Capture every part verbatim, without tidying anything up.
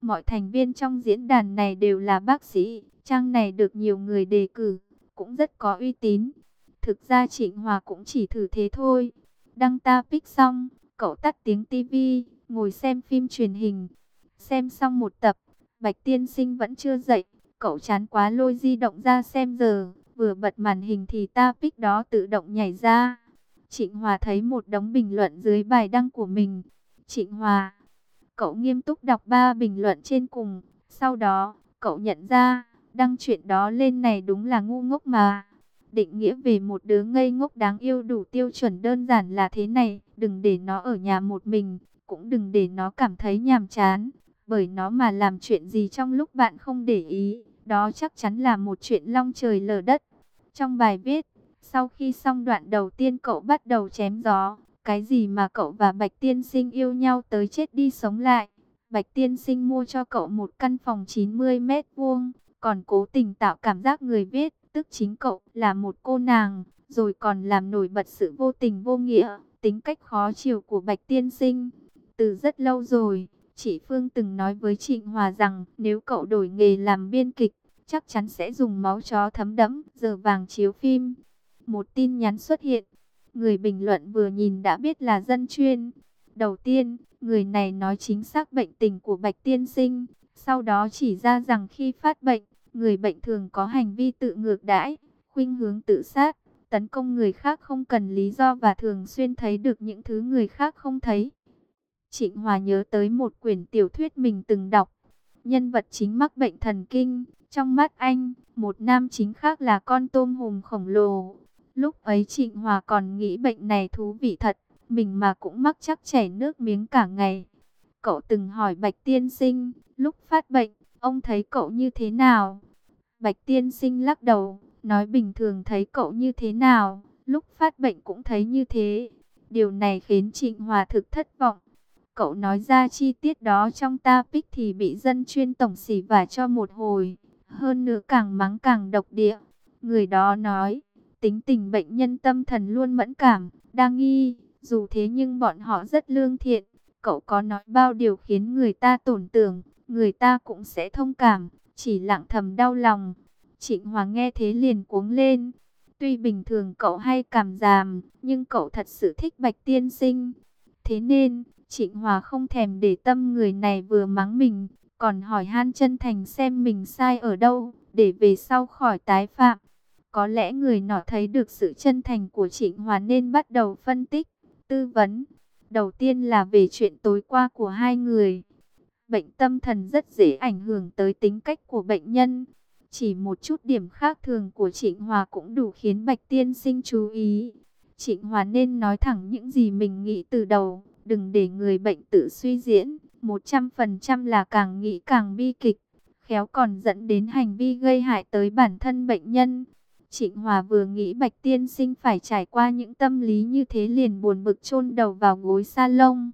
Mọi thành viên trong diễn đàn này đều là bác sĩ, trang này được nhiều người đề cử, cũng rất có uy tín. Thực ra Trịnh Hòa cũng chỉ thử thế thôi. Đăng topic xong, cậu tắt tiếng tivi, ngồi xem phim truyền hình. Xem xong một tập, Bạch Tiên Sinh vẫn chưa dậy, cậu chán quá lôi di động ra xem giờ, vừa bật màn hình thì topic đó tự động nhảy ra. Trịnh Hòa thấy một đống bình luận dưới bài đăng của mình. Trịnh Hòa, cậu nghiêm túc đọc ba bình luận trên cùng, sau đó, cậu nhận ra, đăng chuyện đó lên này đúng là ngu ngốc mà. Định nghĩa về một đứa ngây ngốc đáng yêu đủ tiêu chuẩn đơn giản là thế này, đừng để nó ở nhà một mình, cũng đừng để nó cảm thấy nhàm chán, bởi nó mà làm chuyện gì trong lúc bạn không để ý, đó chắc chắn là một chuyện long trời lở đất. Trong bài viết, sau khi xong đoạn đầu tiên cậu bắt đầu chém gió, cái gì mà cậu và Bạch Tiên Sinh yêu nhau tới chết đi sống lại. Bạch Tiên Sinh mua cho cậu một căn phòng chín mươi mét vuông, còn cố tình tạo cảm giác người viết, tức chính cậu là một cô nàng, rồi còn làm nổi bật sự vô tình vô nghĩa, tính cách khó chịu của Bạch Tiên Sinh. Từ rất lâu rồi, chị Phương từng nói với Trịnh Hòa rằng nếu cậu đổi nghề làm biên kịch, chắc chắn sẽ dùng máu chó thấm đẫm, giờ vàng chiếu phim. Một tin nhắn xuất hiện, người bình luận vừa nhìn đã biết là dân chuyên. Đầu tiên, người này nói chính xác bệnh tình của Bạch Tiên Sinh, sau đó chỉ ra rằng khi phát bệnh, người bệnh thường có hành vi tự ngược đãi, khuynh hướng tự sát, tấn công người khác không cần lý do và thường xuyên thấy được những thứ người khác không thấy. Trịnh Hòa nhớ tới một quyển tiểu thuyết mình từng đọc. Nhân vật chính mắc bệnh thần kinh, trong mắt anh, một nam chính khác là con tôm hùm khổng lồ. Lúc ấy Trịnh Hòa còn nghĩ bệnh này thú vị thật, mình mà cũng mắc chắc chảy nước miếng cả ngày. Cậu từng hỏi Bạch Tiên Sinh, lúc phát bệnh, ông thấy cậu như thế nào? Bạch Tiên Sinh lắc đầu, nói bình thường thấy cậu như thế nào, lúc phát bệnh cũng thấy như thế. Điều này khiến Trịnh Hòa thực thất vọng. Cậu nói ra chi tiết đó trong topic thì bị dân chuyên tổng xỉ vả cho một hồi. Hơn nữa càng mắng càng độc địa. Người đó nói, tính tình bệnh nhân tâm thần luôn mẫn cảm, đa nghi. Dù thế nhưng bọn họ rất lương thiện. Cậu có nói bao điều khiến người ta tổn tưởng, người ta cũng sẽ thông cảm, chỉ lặng thầm đau lòng. Trịnh Hòa nghe thế liền cuống lên. Tuy bình thường cậu hay cảm giảm, nhưng cậu thật sự thích Bạch Tiên Sinh. Thế nên, Trịnh Hòa không thèm để tâm người này vừa mắng mình, còn hỏi han chân thành xem mình sai ở đâu, để về sau khỏi tái phạm. Có lẽ người nọ thấy được sự chân thành của Trịnh Hòa nên bắt đầu phân tích, tư vấn. Đầu tiên là về chuyện tối qua của hai người. Bệnh tâm thần rất dễ ảnh hưởng tới tính cách của bệnh nhân. Chỉ một chút điểm khác thường của Trịnh Hòa cũng đủ khiến Bạch Tiên Sinh chú ý. Trịnh Hòa nên nói thẳng những gì mình nghĩ từ đầu, đừng để người bệnh tự suy diễn, một trăm phần trăm là càng nghĩ càng bi kịch, khéo còn dẫn đến hành vi gây hại tới bản thân bệnh nhân. Trịnh Hòa vừa nghĩ Bạch Tiên Sinh phải trải qua những tâm lý như thế liền buồn bực chôn đầu vào gối salon.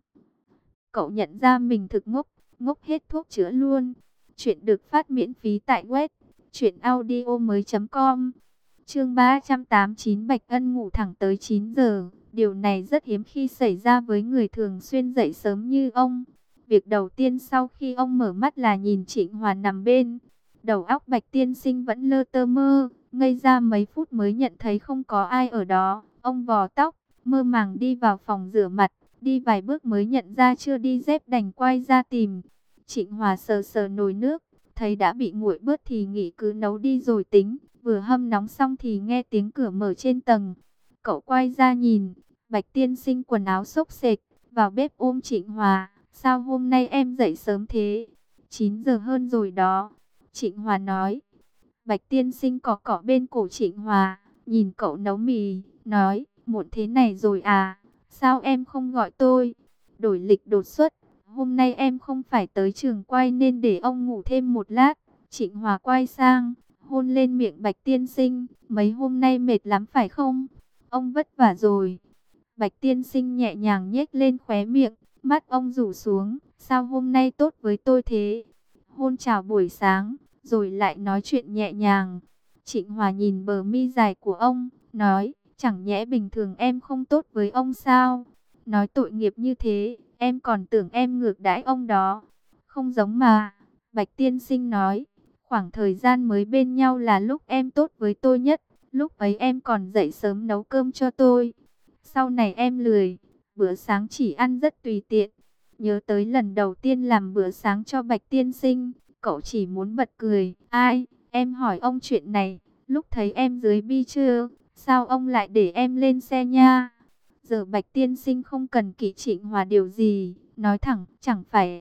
Cậu nhận ra mình thực ngốc, ngốc hết thuốc chữa luôn. Chuyện được phát miễn phí tại web truyện audio mới chấm com. Chương ba trăm tám mươi chín, Bạch Ân ngủ thẳng tới chín giờ. Điều này rất hiếm khi xảy ra với người thường xuyên dậy sớm như ông. Việc đầu tiên sau khi ông mở mắt là nhìn Trịnh Hòa nằm bên. Đầu óc Bạch Tiên Sinh vẫn lơ tơ mơ, ngây ra mấy phút mới nhận thấy không có ai ở đó. Ông vò tóc, mơ màng đi vào phòng rửa mặt, đi vài bước mới nhận ra chưa đi dép đành quay ra tìm. Trịnh Hòa sờ sờ nồi nước, thấy đã bị nguội bớt thì nghĩ cứ nấu đi rồi tính. Vừa hâm nóng xong thì nghe tiếng cửa mở trên tầng. Cậu quay ra nhìn, Bạch Tiên Sinh quần áo xốc xệch, vào bếp ôm Trịnh Hòa. Sao hôm nay em dậy sớm thế? chín giờ hơn rồi đó. Trịnh Hòa nói. Bạch Tiên Sinh cọ cọ bên cổ Trịnh Hòa, nhìn cậu nấu mì, nói, muộn thế này rồi à? Sao em không gọi tôi? Đổi lịch đột xuất, hôm nay em không phải tới trường quay nên để ông ngủ thêm một lát. Trịnh Hòa quay sang, hôn lên miệng Bạch Tiên Sinh, mấy hôm nay mệt lắm phải không? Ông vất vả rồi. Bạch Tiên Sinh nhẹ nhàng nhếch lên khóe miệng, mắt ông rủ xuống, sao hôm nay tốt với tôi thế? Hôn chào buổi sáng, rồi lại nói chuyện nhẹ nhàng. Trịnh Hòa nhìn bờ mi dài của ông, nói, chẳng nhẽ bình thường em không tốt với ông sao? Nói tội nghiệp như thế, em còn tưởng em ngược đãi ông đó. Không giống mà, Bạch tiên sinh nói, khoảng thời gian mới bên nhau là lúc em tốt với tôi nhất. Lúc ấy em còn dậy sớm nấu cơm cho tôi. Sau này em lười, bữa sáng chỉ ăn rất tùy tiện. Nhớ tới lần đầu tiên làm bữa sáng cho Bạch tiên sinh, cậu chỉ muốn bật cười. Ai, em hỏi ông chuyện này, lúc thấy em dưới bi chưa? Sao ông lại để em lên xe nha? Giờ Bạch tiên sinh không cần kỵ Trịnh Hòa điều gì, nói thẳng, chẳng phải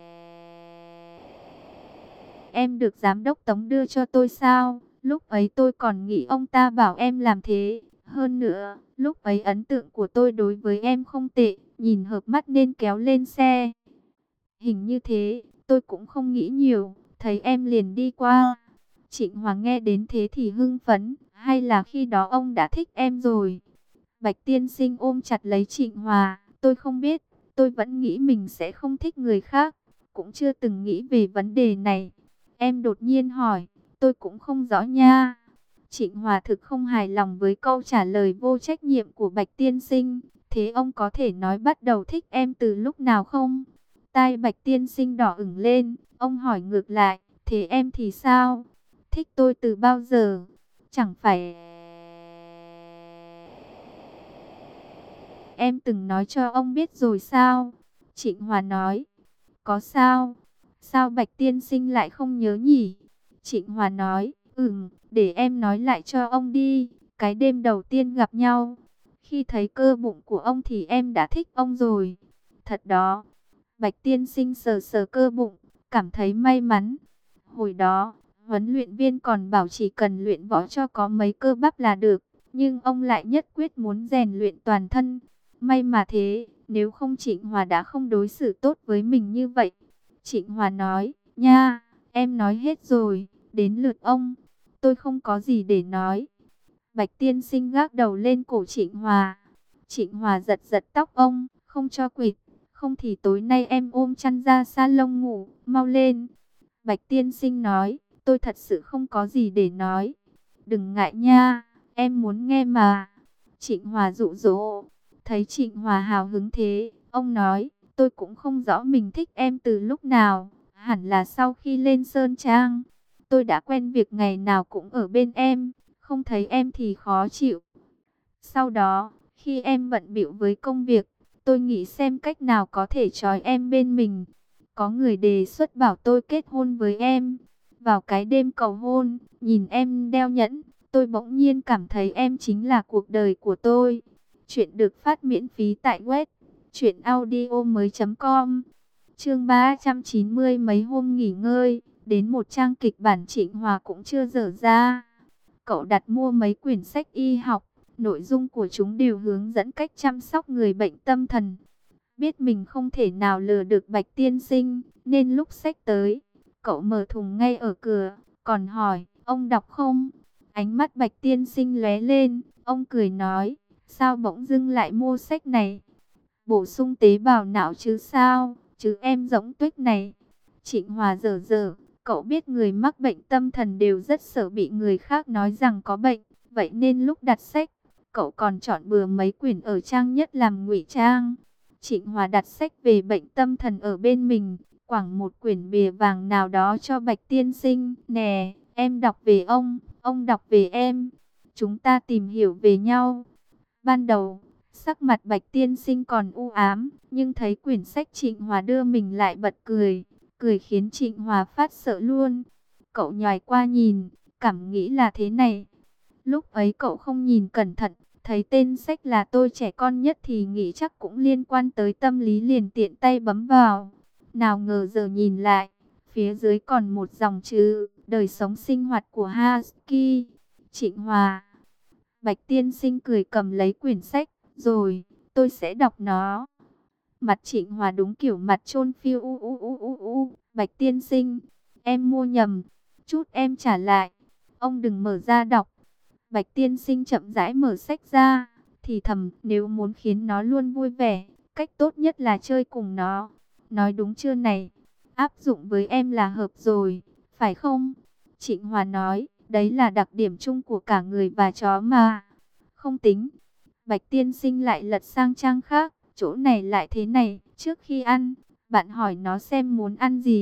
em được giám đốc Tống đưa cho tôi sao? Lúc ấy tôi còn nghĩ ông ta bảo em làm thế. Hơn nữa, lúc ấy ấn tượng của tôi đối với em không tệ, nhìn hợp mắt nên kéo lên xe. Hình như thế, tôi cũng không nghĩ nhiều, thấy em liền đi qua. Trịnh Hòa nghe đến thế thì hưng phấn, hay là khi đó ông đã thích em rồi? Bạch tiên sinh ôm chặt lấy Trịnh Hòa, tôi không biết, tôi vẫn nghĩ mình sẽ không thích người khác, cũng chưa từng nghĩ về vấn đề này. Em đột nhiên hỏi, tôi cũng không rõ nha. Trịnh Hòa thực không hài lòng với câu trả lời vô trách nhiệm của Bạch tiên sinh. Thế ông có thể nói bắt đầu thích em từ lúc nào không? Tai Bạch tiên sinh đỏ ửng lên, ông hỏi ngược lại, thế em thì sao? Thích tôi từ bao giờ? Chẳng phải em từng nói cho ông biết rồi sao? Trịnh Hòa nói, có sao? Sao Bạch tiên sinh lại không nhớ nhỉ? Trịnh Hòa nói, ừm, để em nói lại cho ông đi. Cái đêm đầu tiên gặp nhau, khi thấy cơ bụng của ông thì em đã thích ông rồi. Thật đó. Bạch tiên sinh sờ sờ cơ bụng, cảm thấy may mắn. Hồi đó, huấn luyện viên còn bảo chỉ cần luyện võ cho có mấy cơ bắp là được. Nhưng ông lại nhất quyết muốn rèn luyện toàn thân. May mà thế, nếu không Trịnh Hòa đã không đối xử tốt với mình như vậy. Trịnh Hòa nói, nha, em nói hết rồi, đến lượt ông. Tôi không có gì để nói. Bạch tiên sinh gác đầu lên cổ Trịnh Hòa. Trịnh Hòa giật giật tóc ông, không cho quỵt. Không thì tối nay em ôm chăn ra salon ngủ, mau lên. Bạch tiên sinh nói, tôi thật sự không có gì để nói. Đừng ngại nha, em muốn nghe mà. Trịnh Hòa dụ dỗ. Thấy Trịnh Hòa hào hứng thế, ông nói, tôi cũng không rõ mình thích em từ lúc nào. Hẳn là sau khi lên Sơn Trang. Tôi đã quen việc ngày nào cũng ở bên em, không thấy em thì khó chịu. Sau đó, khi em bận bịu với công việc, tôi nghĩ xem cách nào có thể trói em bên mình. Có người đề xuất bảo tôi kết hôn với em. Vào cái đêm cầu hôn, nhìn em đeo nhẫn, tôi bỗng nhiên cảm thấy em chính là cuộc đời của tôi. Chuyện được phát miễn phí tại web truyện audio mới chấm com. Chương ba trăm chín mươi mấy hôm nghỉ ngơi, đến một trang kịch bản Trịnh Hòa cũng chưa dở ra. Cậu đặt mua mấy quyển sách y học, nội dung của chúng đều hướng dẫn cách chăm sóc người bệnh tâm thần. Biết mình không thể nào lừa được Bạch tiên sinh, nên lúc sách tới, cậu mở thùng ngay ở cửa, còn hỏi, ông đọc không? Ánh mắt Bạch tiên sinh lóe lên, ông cười nói, sao bỗng dưng lại mua sách này? Bổ sung tế bào não chứ sao, chứ em giống tuếch này. Trịnh Hòa dở dở, cậu biết người mắc bệnh tâm thần đều rất sợ bị người khác nói rằng có bệnh, vậy nên lúc đặt sách, cậu còn chọn bừa mấy quyển ở trang nhất làm ngụy trang. Trịnh Hòa đặt sách về bệnh tâm thần ở bên mình, quẳng một quyển bìa vàng nào đó cho Bạch tiên sinh. Nè, em đọc về ông, ông đọc về em, chúng ta tìm hiểu về nhau. Ban đầu, sắc mặt Bạch tiên sinh còn u ám, nhưng thấy quyển sách Trịnh Hòa đưa mình lại bật cười, cười khiến Trịnh Hòa phát sợ luôn. Cậu nhòi qua nhìn, cảm nghĩ là thế này. Lúc ấy cậu không nhìn cẩn thận, thấy tên sách là Tôi trẻ con nhất thì nghĩ chắc cũng liên quan tới tâm lý, liền tiện tay bấm vào. Nào ngờ giờ nhìn lại, phía dưới còn một dòng chữ, đời sống sinh hoạt của Husky, Trịnh Hòa. Bạch tiên sinh cười cầm lấy quyển sách, rồi, tôi sẽ đọc nó. Mặt Trịnh Hòa đúng kiểu mặt chôn phiêu u u u u u. Bạch tiên sinh, em mua nhầm, chút em trả lại, ông đừng mở ra đọc. Bạch tiên sinh chậm rãi mở sách ra, thì thầm, nếu muốn khiến nó luôn vui vẻ, cách tốt nhất là chơi cùng nó. Nói đúng chưa này? Áp dụng với em là hợp rồi, phải không? Trịnh Hòa nói, đấy là đặc điểm chung của cả người và chó mà. Không tính. Bạch tiên sinh lại lật sang trang khác, chỗ này lại thế này, trước khi ăn, bạn hỏi nó xem muốn ăn gì,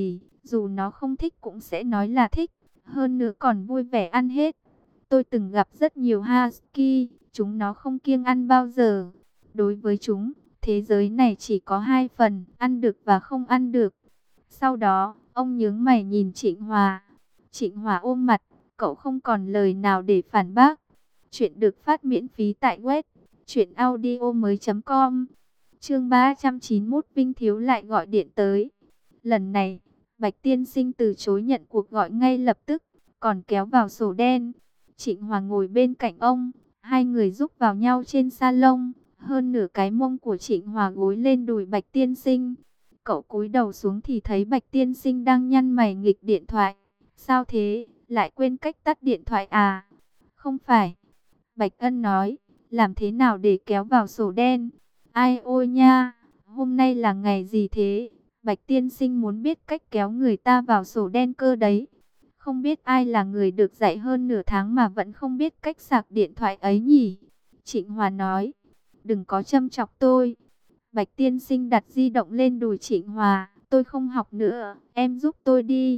Dù nó không thích cũng sẽ nói là thích, hơn nữa còn vui vẻ ăn hết. Tôi từng gặp rất nhiều husky, chúng nó không kiêng ăn bao giờ. Đối với chúng, thế giới này chỉ có hai phần, ăn được và không ăn được. Sau đó, ông nhướng mày nhìn Trịnh Hòa. Trịnh Hòa ôm mặt, cậu không còn lời nào để phản bác. Chuyện được phát miễn phí tại web truyện audio mới chấm com. Chương ba trăm chín mươi mốt, Vinh Thiếu lại gọi điện tới. Lần này, Bạch Tiên Sinh từ chối nhận cuộc gọi ngay lập tức, còn kéo vào sổ đen. Trịnh Hòa ngồi bên cạnh ông, hai người giúp vào nhau trên salon, hơn nửa cái mông của Trịnh Hòa gối lên đùi Bạch Tiên Sinh. Cậu cúi đầu xuống thì thấy Bạch Tiên Sinh đang nhăn mày nghịch điện thoại. Sao thế, lại quên cách tắt điện thoại à? Không phải. Bạch Ân nói, làm thế nào để kéo vào sổ đen? Ai ôi nha, hôm nay là ngày gì thế? Bạch Tiên Sinh muốn biết cách kéo người ta vào sổ đen cơ đấy. Không biết ai là người được dạy hơn nửa tháng mà vẫn không biết cách sạc điện thoại ấy nhỉ? Trịnh Hòa nói, đừng có châm chọc tôi. Bạch Tiên Sinh đặt di động lên đùi Trịnh Hòa, tôi không học nữa, em giúp tôi đi.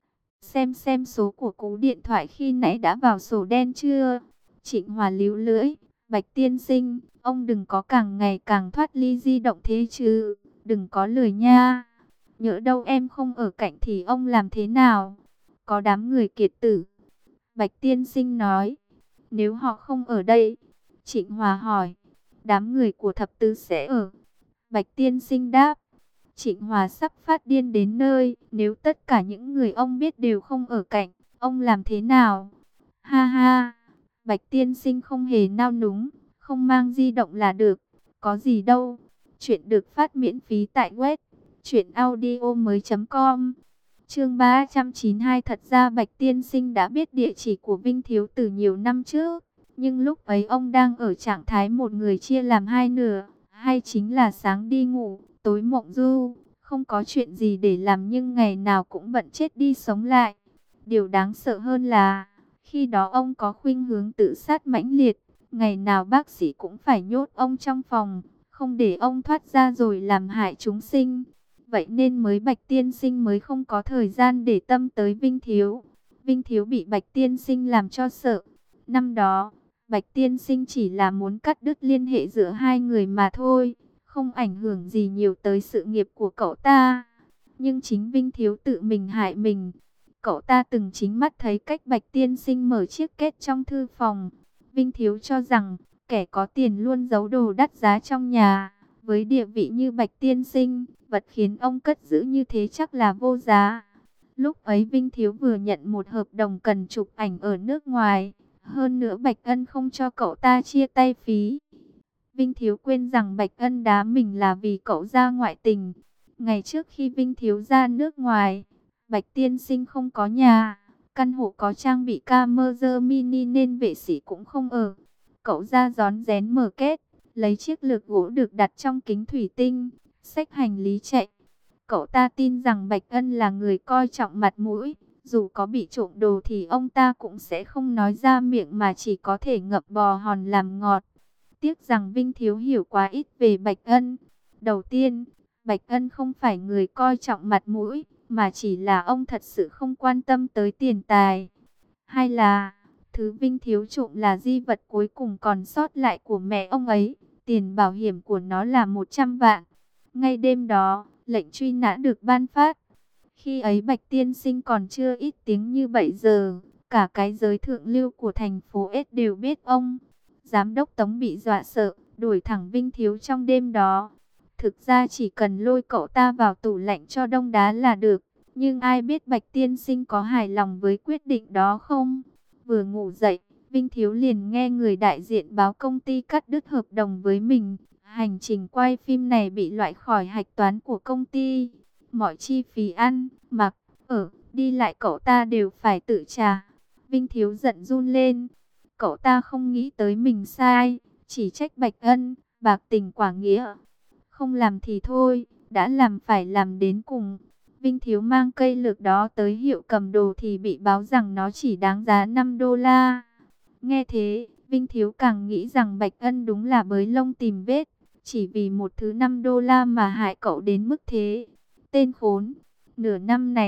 Xem xem số của cú điện thoại khi nãy đã vào sổ đen chưa? Trịnh Hòa líu lưỡi, Bạch Tiên Sinh, ông đừng có càng ngày càng thoát ly di động thế chứ, đừng có lười nha. Nhỡ đâu em không ở cạnh thì ông làm thế nào? Có đám người kiệt tử. Bạch Tiên Sinh nói, nếu họ không ở đây, Trịnh Hòa hỏi, đám người của thập tứ sẽ ở. Bạch Tiên Sinh đáp, Trịnh Hòa sắp phát điên đến nơi, nếu tất cả những người ông biết đều không ở cạnh, ông làm thế nào? Ha ha, Bạch Tiên Sinh không hề nao núng, không mang di động là được, có gì đâu. Chuyện được phát miễn phí tại web truyện audio mới chấm com. Chương ba trăm chín mươi hai, thật ra Bạch Tiên Sinh đã biết địa chỉ của Vinh Thiếu từ nhiều năm trước, nhưng lúc ấy ông đang ở trạng thái một người chia làm hai nửa, hay chính là sáng đi ngủ, tối mộng du, không có chuyện gì để làm nhưng ngày nào cũng bận chết đi sống lại. Điều đáng sợ hơn là, khi đó ông có khuynh hướng tự sát mãnh liệt, ngày nào bác sĩ cũng phải nhốt ông trong phòng, không để ông thoát ra rồi làm hại chúng sinh. Vậy nên mới Bạch Tiên Sinh mới không có thời gian để tâm tới Vinh Thiếu. Vinh Thiếu bị Bạch Tiên Sinh làm cho sợ. Năm đó, Bạch Tiên Sinh chỉ là muốn cắt đứt liên hệ giữa hai người mà thôi, không ảnh hưởng gì nhiều tới sự nghiệp của cậu ta. Nhưng chính Vinh Thiếu tự mình hại mình. Cậu ta từng chính mắt thấy cách Bạch Tiên Sinh mở chiếc két trong thư phòng. Vinh Thiếu cho rằng, kẻ có tiền luôn giấu đồ đắt giá trong nhà. Với địa vị như Bạch Tiên Sinh, vật khiến ông cất giữ như thế chắc là vô giá. Lúc ấy Vinh Thiếu vừa nhận một hợp đồng cần chụp ảnh ở nước ngoài. Hơn nữa Bạch Ân không cho cậu ta chia tay phí. Vinh Thiếu quên rằng Bạch Ân đá mình là vì cậu ra ngoại tình. Ngày trước khi Vinh Thiếu ra nước ngoài, Bạch Tiên Sinh không có nhà. Căn hộ có trang bị camera mini nên vệ sĩ cũng không ở. Cậu ra rón rén mở két, lấy chiếc lược gỗ được đặt trong kính thủy tinh, xách hành lý chạy. Cậu ta tin rằng Bạch Ân là người coi trọng mặt mũi, dù có bị trộm đồ thì ông ta cũng sẽ không nói ra miệng mà chỉ có thể ngậm bò hòn làm ngọt. Tiếc rằng Vinh Thiếu hiểu quá ít về Bạch Ân. Đầu tiên, Bạch Ân không phải người coi trọng mặt mũi, mà chỉ là ông thật sự không quan tâm tới tiền tài. Hay là, thứ Vinh Thiếu trộm là di vật cuối cùng còn sót lại của mẹ ông ấy, tiền bảo hiểm của nó là một trăm vạn. Ngay đêm đó, lệnh truy nã được ban phát. Khi ấy Bạch Tiên Sinh còn chưa ít tiếng như bảy giờ, cả cái giới thượng lưu của thành phố S đều biết ông. Giám đốc Tống bị dọa sợ, đuổi thẳng Vinh Thiếu trong đêm đó. Thực ra chỉ cần lôi cậu ta vào tủ lạnh cho đông đá là được. Nhưng ai biết Bạch Tiên Sinh có hài lòng với quyết định đó không? Vừa ngủ dậy, Vinh Thiếu liền nghe người đại diện báo công ty cắt đứt hợp đồng với mình. Hành trình quay phim này bị loại khỏi hạch toán của công ty. Mọi chi phí ăn, mặc, ở, đi lại cậu ta đều phải tự trả. Vinh Thiếu giận run lên. Cậu ta không nghĩ tới mình sai, chỉ trách Bạch Ân, bạc tình quả nghĩa. Không làm thì thôi, đã làm phải làm đến cùng. Vinh Thiếu mang cây lược đó tới hiệu cầm đồ thì bị báo rằng nó chỉ đáng giá năm đô la. Nghe thế, Vinh Thiếu càng nghĩ rằng Bạch Ân đúng là bới lông tìm vết. Chỉ vì một thứ năm đô la mà hại cậu đến mức thế. Tên khốn, nửa năm này,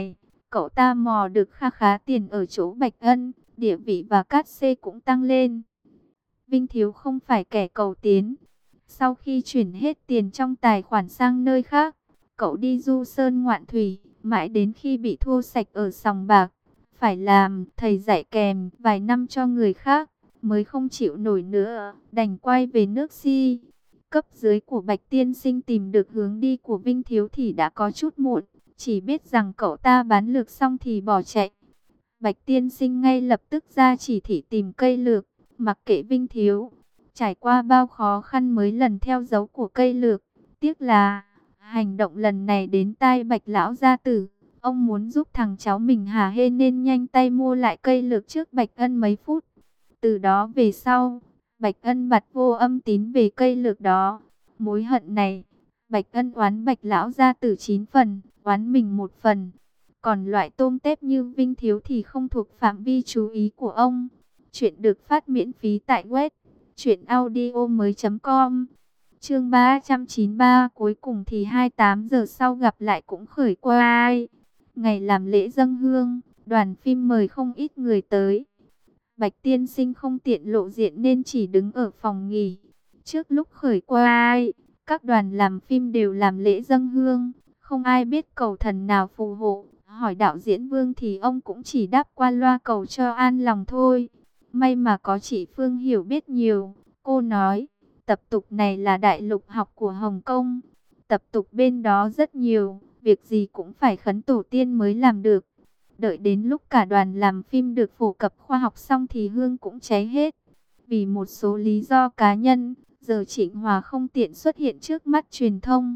cậu ta mò được kha khá tiền ở chỗ Bạch Ân, địa vị và cát xê cũng tăng lên. Vinh Thiếu không phải kẻ cầu tiến. Sau khi chuyển hết tiền trong tài khoản sang nơi khác, cậu đi du sơn ngoạn thủy, mãi đến khi bị thua sạch ở sòng bạc, phải làm thầy dạy kèm vài năm cho người khác, mới không chịu nổi nữa, đành quay về nước Si. Cấp dưới của Bạch Tiên Sinh tìm được hướng đi của Vinh Thiếu thì đã có chút muộn, chỉ biết rằng cậu ta bán lược xong thì bỏ chạy. Bạch Tiên Sinh ngay lập tức ra chỉ thị tìm cây lược, mặc kệ Vinh Thiếu. Trải qua bao khó khăn mới lần theo dấu của cây lược. Tiếc là hành động lần này đến tai Bạch Lão gia tử. Ông muốn giúp thằng cháu mình hả hê nên nhanh tay mua lại cây lược trước Bạch Ân mấy phút. Từ đó về sau, Bạch Ân bặt vô âm tín về cây lược đó. Mối hận này, Bạch Ân oán Bạch Lão gia tử chín phần, oán mình một phần. Còn loại tôm tép như Vinh Thiếu thì không thuộc phạm vi chú ý của ông. Chuyện được phát miễn phí tại web truyện audio mới chấm com. Chương ba trăm chín mươi ba, cuối cùng thì hai mươi tám giờ sau gặp lại cũng khởi quay. Ngày làm lễ dâng hương, đoàn phim mời không ít người tới. Bạch Tiên Sinh không tiện lộ diện nên chỉ đứng ở phòng nghỉ. Trước lúc khởi quay, các đoàn làm phim đều làm lễ dâng hương, không ai biết cầu thần nào phù hộ. Hỏi đạo diễn Vương thì ông cũng chỉ đáp qua loa cầu cho an lòng thôi. May mà có chị Phương hiểu biết nhiều. Cô nói, tập tục này là đại lục học của Hồng Kông. Tập tục bên đó rất nhiều, việc gì cũng phải khấn tổ tiên mới làm được. Đợi đến lúc cả đoàn làm phim được phổ cập khoa học xong thì hương cũng cháy hết. Vì một số lý do cá nhân, giờ Trịnh Hòa không tiện xuất hiện trước mắt truyền thông.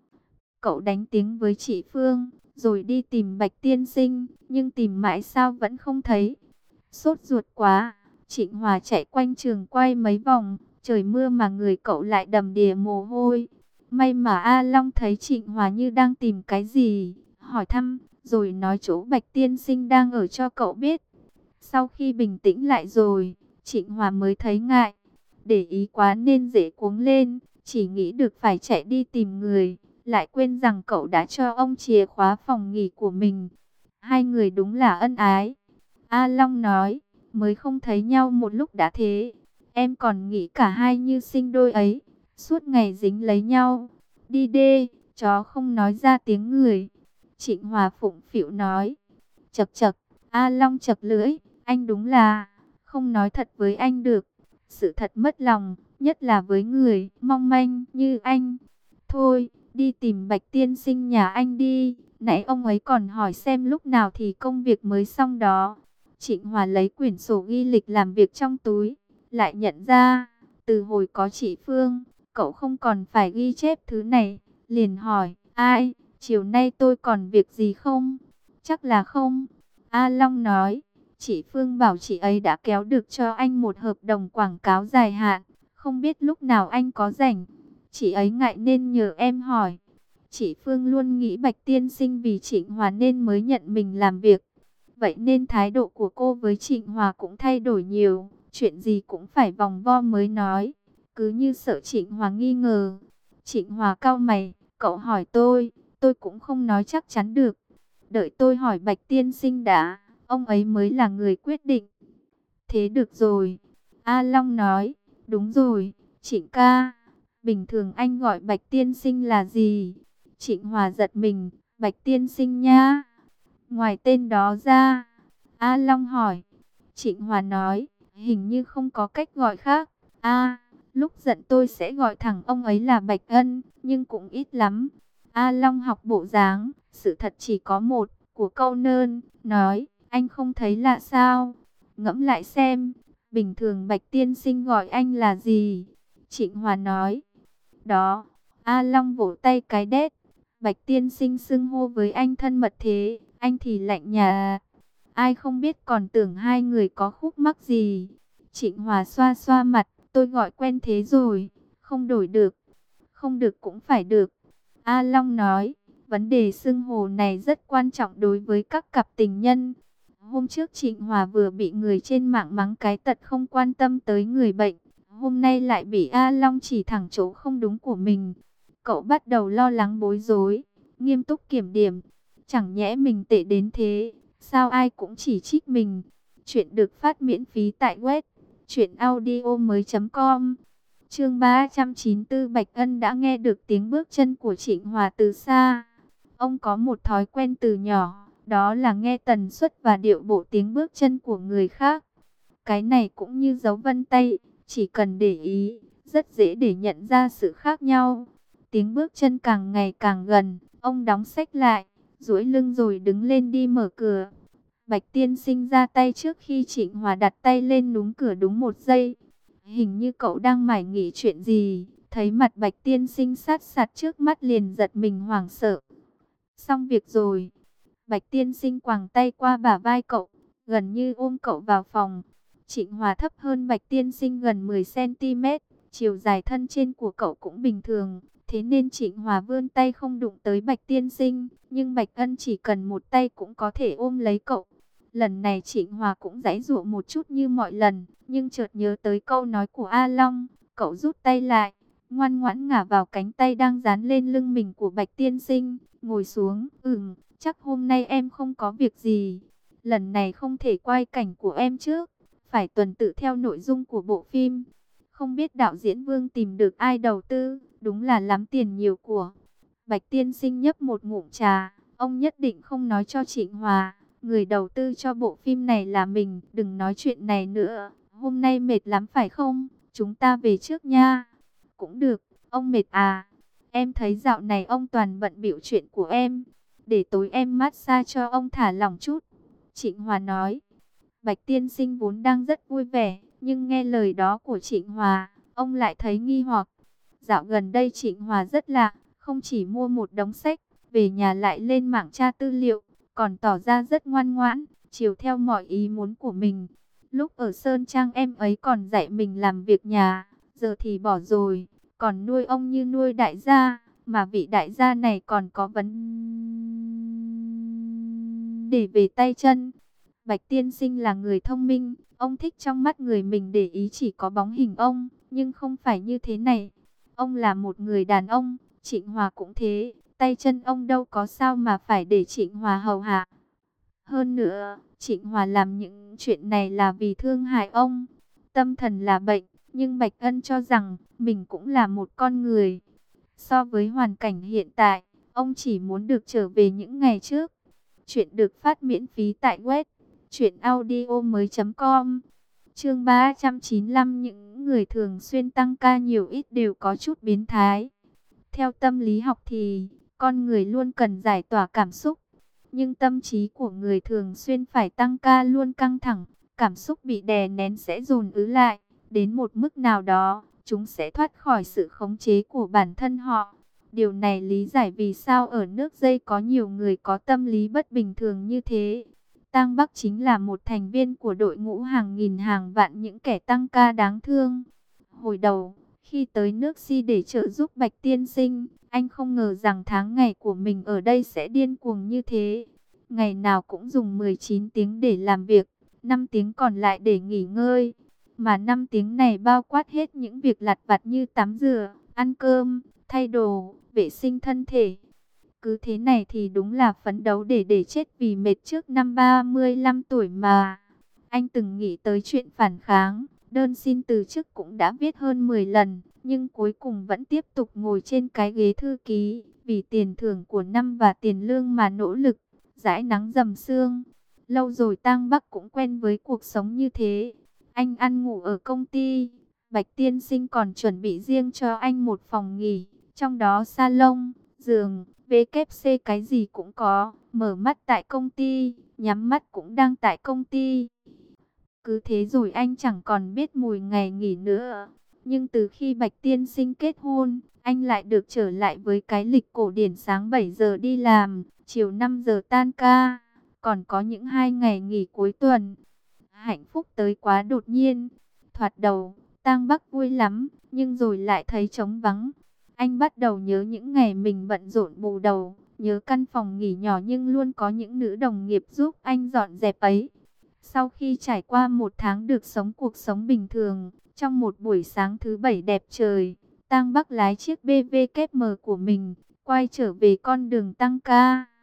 Cậu đánh tiếng với chị Phương, rồi đi tìm Bạch Tiên Sinh, nhưng tìm mãi sao vẫn không thấy. Sốt ruột quá, Trịnh Hòa chạy quanh trường quay mấy vòng, trời mưa mà người cậu lại đầm đìa mồ hôi. May mà A Long thấy Trịnh Hòa như đang tìm cái gì, hỏi thăm, rồi nói chỗ Bạch Tiên Sinh đang ở cho cậu biết. Sau khi bình tĩnh lại rồi, Trịnh Hòa mới thấy ngại, để ý quá nên dễ cuống lên, chỉ nghĩ được phải chạy đi tìm người, lại quên rằng cậu đã cho ông chìa khóa phòng nghỉ của mình. Hai người đúng là ân ái. A Long nói, mới không thấy nhau một lúc đã thế. Em còn nghĩ cả hai như sinh đôi ấy, suốt ngày dính lấy nhau. Đi đê, chó không nói ra tiếng người. Trịnh Hòa phụng phịu nói. Chật chật, A Long chật lưỡi, anh đúng là không nói thật với anh được. Sự thật mất lòng, nhất là với người mong manh như anh. Thôi, đi tìm Bạch Tiên Sinh nhà anh đi. Nãy ông ấy còn hỏi xem lúc nào thì công việc mới xong đó. Trịnh Hòa lấy quyển sổ ghi lịch làm việc trong túi, lại nhận ra, từ hồi có chị Phương, cậu không còn phải ghi chép thứ này. Liền hỏi, ai, chiều nay tôi còn việc gì không? Chắc là không. A Long nói, chị Phương bảo chị ấy đã kéo được cho anh một hợp đồng quảng cáo dài hạn, không biết lúc nào anh có rảnh. Chị ấy ngại nên nhờ em hỏi. Chị Phương luôn nghĩ Bạch Tiên Sinh vì Trịnh Hòa nên mới nhận mình làm việc. Vậy nên thái độ của cô với Trịnh Hòa cũng thay đổi nhiều. Chuyện gì cũng phải vòng vo mới nói. Cứ như sợ Trịnh Hòa nghi ngờ. Trịnh Hòa cau mày, cậu hỏi tôi, tôi cũng không nói chắc chắn được. Đợi tôi hỏi Bạch Tiên Sinh đã, ông ấy mới là người quyết định. Thế được rồi. A Long nói, đúng rồi, Trịnh ca. Bình thường anh gọi Bạch Tiên Sinh là gì? Trịnh Hòa giật mình, Bạch Tiên Sinh nha. Ngoài tên đó ra, A Long hỏi. Trịnh Hòa nói, hình như không có cách gọi khác. A, lúc giận tôi sẽ gọi thẳng ông ấy là Bạch Ân, nhưng cũng ít lắm. A Long học bộ dáng, sự thật chỉ có một, của câu nơn, nói, anh không thấy lạ sao? Ngẫm lại xem, bình thường Bạch Tiên Sinh gọi anh là gì? Trịnh Hòa nói, đó. A Long vỗ tay cái đét. Bạch Tiên Sinh xưng hô với anh thân mật thế, anh thì lạnh nhạt. Ai không biết còn tưởng hai người có khúc mắc gì. Trịnh Hòa xoa xoa mặt, tôi gọi quen thế rồi, không đổi được. Không được cũng phải được. A Long nói, vấn đề xưng hô này rất quan trọng đối với các cặp tình nhân. Hôm trước Trịnh Hòa vừa bị người trên mạng mắng cái tật không quan tâm tới người bệnh. Hôm nay lại bị A Long chỉ thẳng chỗ không đúng của mình. Cậu bắt đầu lo lắng bối rối, nghiêm túc kiểm điểm. Chẳng nhẽ mình tệ đến thế, sao ai cũng chỉ trích mình. Chuyện được phát miễn phí tại web truyện audio mới chấm com. Chương ba trăm chín mươi tư. Bạch Ân đã nghe được tiếng bước chân của Trịnh Hòa từ xa. Ông có một thói quen từ nhỏ, đó là nghe tần suất và điệu bộ tiếng bước chân của người khác. Cái này cũng như dấu vân tay, chỉ cần để ý, rất dễ để nhận ra sự khác nhau. Tiếng bước chân càng ngày càng gần, ông đóng sách lại, duỗi lưng rồi đứng lên đi mở cửa. Bạch Tiên Sinh ra tay trước khi Trịnh Hòa đặt tay lên núm cửa đúng một giây. Hình như cậu đang mải nghĩ chuyện gì, thấy mặt Bạch Tiên Sinh sát sạt trước mắt liền giật mình hoảng sợ. Xong việc rồi. Bạch Tiên Sinh quàng tay qua bả vai cậu, gần như ôm cậu vào phòng. Trịnh Hòa thấp hơn Bạch Tiên Sinh gần mười xăng ti mét, chiều dài thân trên của cậu cũng bình thường, thế nên Trịnh Hòa vươn tay không đụng tới Bạch Tiên Sinh, nhưng Bạch Ân chỉ cần một tay cũng có thể ôm lấy cậu. Lần này Trịnh Hòa cũng giãy giụa một chút như mọi lần, nhưng chợt nhớ tới câu nói của A Long, cậu rút tay lại, ngoan ngoãn ngả vào cánh tay đang dán lên lưng mình của Bạch Tiên Sinh, ngồi xuống. Ừm, chắc hôm nay em không có việc gì. Lần này không thể quay cảnh của em trước, phải tuần tự theo nội dung của bộ phim. Không biết đạo diễn Vương tìm được ai đầu tư, đúng là lắm tiền nhiều của. Bạch Tiên Sinh nhấp một ngụm trà, ông nhất định không nói cho Trịnh Hòa. Người đầu tư cho bộ phim này là mình, đừng nói chuyện này nữa. Hôm nay mệt lắm phải không? Chúng ta về trước nha. Cũng được, ông mệt à? Em thấy dạo này ông toàn bận bịu chuyện của em. Để tối em massage cho ông thả lỏng chút. Trịnh Hòa nói. Bạch Tiên Sinh vốn đang rất vui vẻ, nhưng nghe lời đó của Trịnh Hòa, ông lại thấy nghi hoặc. Dạo gần đây Trịnh Hòa rất lạ, không chỉ mua một đống sách, về nhà lại lên mạng tra tư liệu, còn tỏ ra rất ngoan ngoãn, chiều theo mọi ý muốn của mình. Lúc ở Sơn Trang em ấy còn dạy mình làm việc nhà, giờ thì bỏ rồi, còn nuôi ông như nuôi đại gia, mà vị đại gia này còn có vấn đề về tay chân. Bạch Tiên Sinh là người thông minh, ông thích trong mắt người mình để ý chỉ có bóng hình ông, nhưng không phải như thế này. Ông là một người đàn ông, Trịnh Hòa cũng thế, tay chân ông đâu có sao mà phải để Trịnh Hòa hầu hạ. Hơn nữa, Trịnh Hòa làm những chuyện này là vì thương hại ông. Tâm thần là bệnh, nhưng Bạch Ân cho rằng mình cũng là một con người. So với hoàn cảnh hiện tại, ông chỉ muốn được trở về những ngày trước. Chuyện được phát miễn phí tại web truyện audio mới chấm com. Chương ba trăm chín mươi lăm. Những người thường xuyên tăng ca nhiều ít đều có chút biến thái. Theo tâm lý học thì con người luôn cần giải tỏa cảm xúc, nhưng tâm trí của người thường xuyên phải tăng ca luôn căng thẳng, cảm xúc bị đè nén sẽ dồn ứ lại, đến một mức nào đó, chúng sẽ thoát khỏi sự khống chế của bản thân họ. Điều này lý giải vì sao ở nước Dây có nhiều người có tâm lý bất bình thường như thế. Tang Bắc chính là một thành viên của đội ngũ hàng nghìn hàng vạn những kẻ tăng ca đáng thương. Hồi đầu, khi tới nước Si để trợ giúp Bạch Tiên Sinh, anh không ngờ rằng tháng ngày của mình ở đây sẽ điên cuồng như thế. Ngày nào cũng dùng mười chín tiếng để làm việc, năm tiếng còn lại để nghỉ ngơi. Mà năm tiếng này bao quát hết những việc lặt vặt như tắm rửa, ăn cơm, thay đồ, vệ sinh thân thể. Cứ thế này thì đúng là phấn đấu để để chết vì mệt trước năm ba mươi lăm tuổi mà. Anh từng nghĩ tới chuyện phản kháng, đơn xin từ chức cũng đã viết hơn mười lần, nhưng cuối cùng vẫn tiếp tục ngồi trên cái ghế thư ký, vì tiền thưởng của năm và tiền lương mà nỗ lực, dãi nắng dầm sương. Lâu rồi Tang Bắc cũng quen với cuộc sống như thế. Anh ăn ngủ ở công ty, Bạch Tiên Sinh còn chuẩn bị riêng cho anh một phòng nghỉ, trong đó salon, giường, vê kép xê cái gì cũng có. Mở mắt tại công ty, nhắm mắt cũng đang tại công ty. Cứ thế rồi anh chẳng còn biết mùi ngày nghỉ nữa. Nhưng từ khi Bạch Tiên Sinh kết hôn, anh lại được trở lại với cái lịch cổ điển sáng bảy giờ đi làm, chiều năm giờ tan ca. Còn có những hai ngày nghỉ cuối tuần. Hạnh phúc tới quá đột nhiên. Thoạt đầu, Tang Bắc vui lắm, nhưng rồi lại thấy trống vắng. Anh bắt đầu nhớ những ngày mình bận rộn bù đầu, nhớ căn phòng nghỉ nhỏ nhưng luôn có những nữ đồng nghiệp giúp anh dọn dẹp ấy. Sau khi trải qua một tháng được sống cuộc sống bình thường, trong một buổi sáng thứ bảy đẹp trời, Tang Bắc lái chiếc bê vê kép em của mình, quay trở về con đường tăng ca.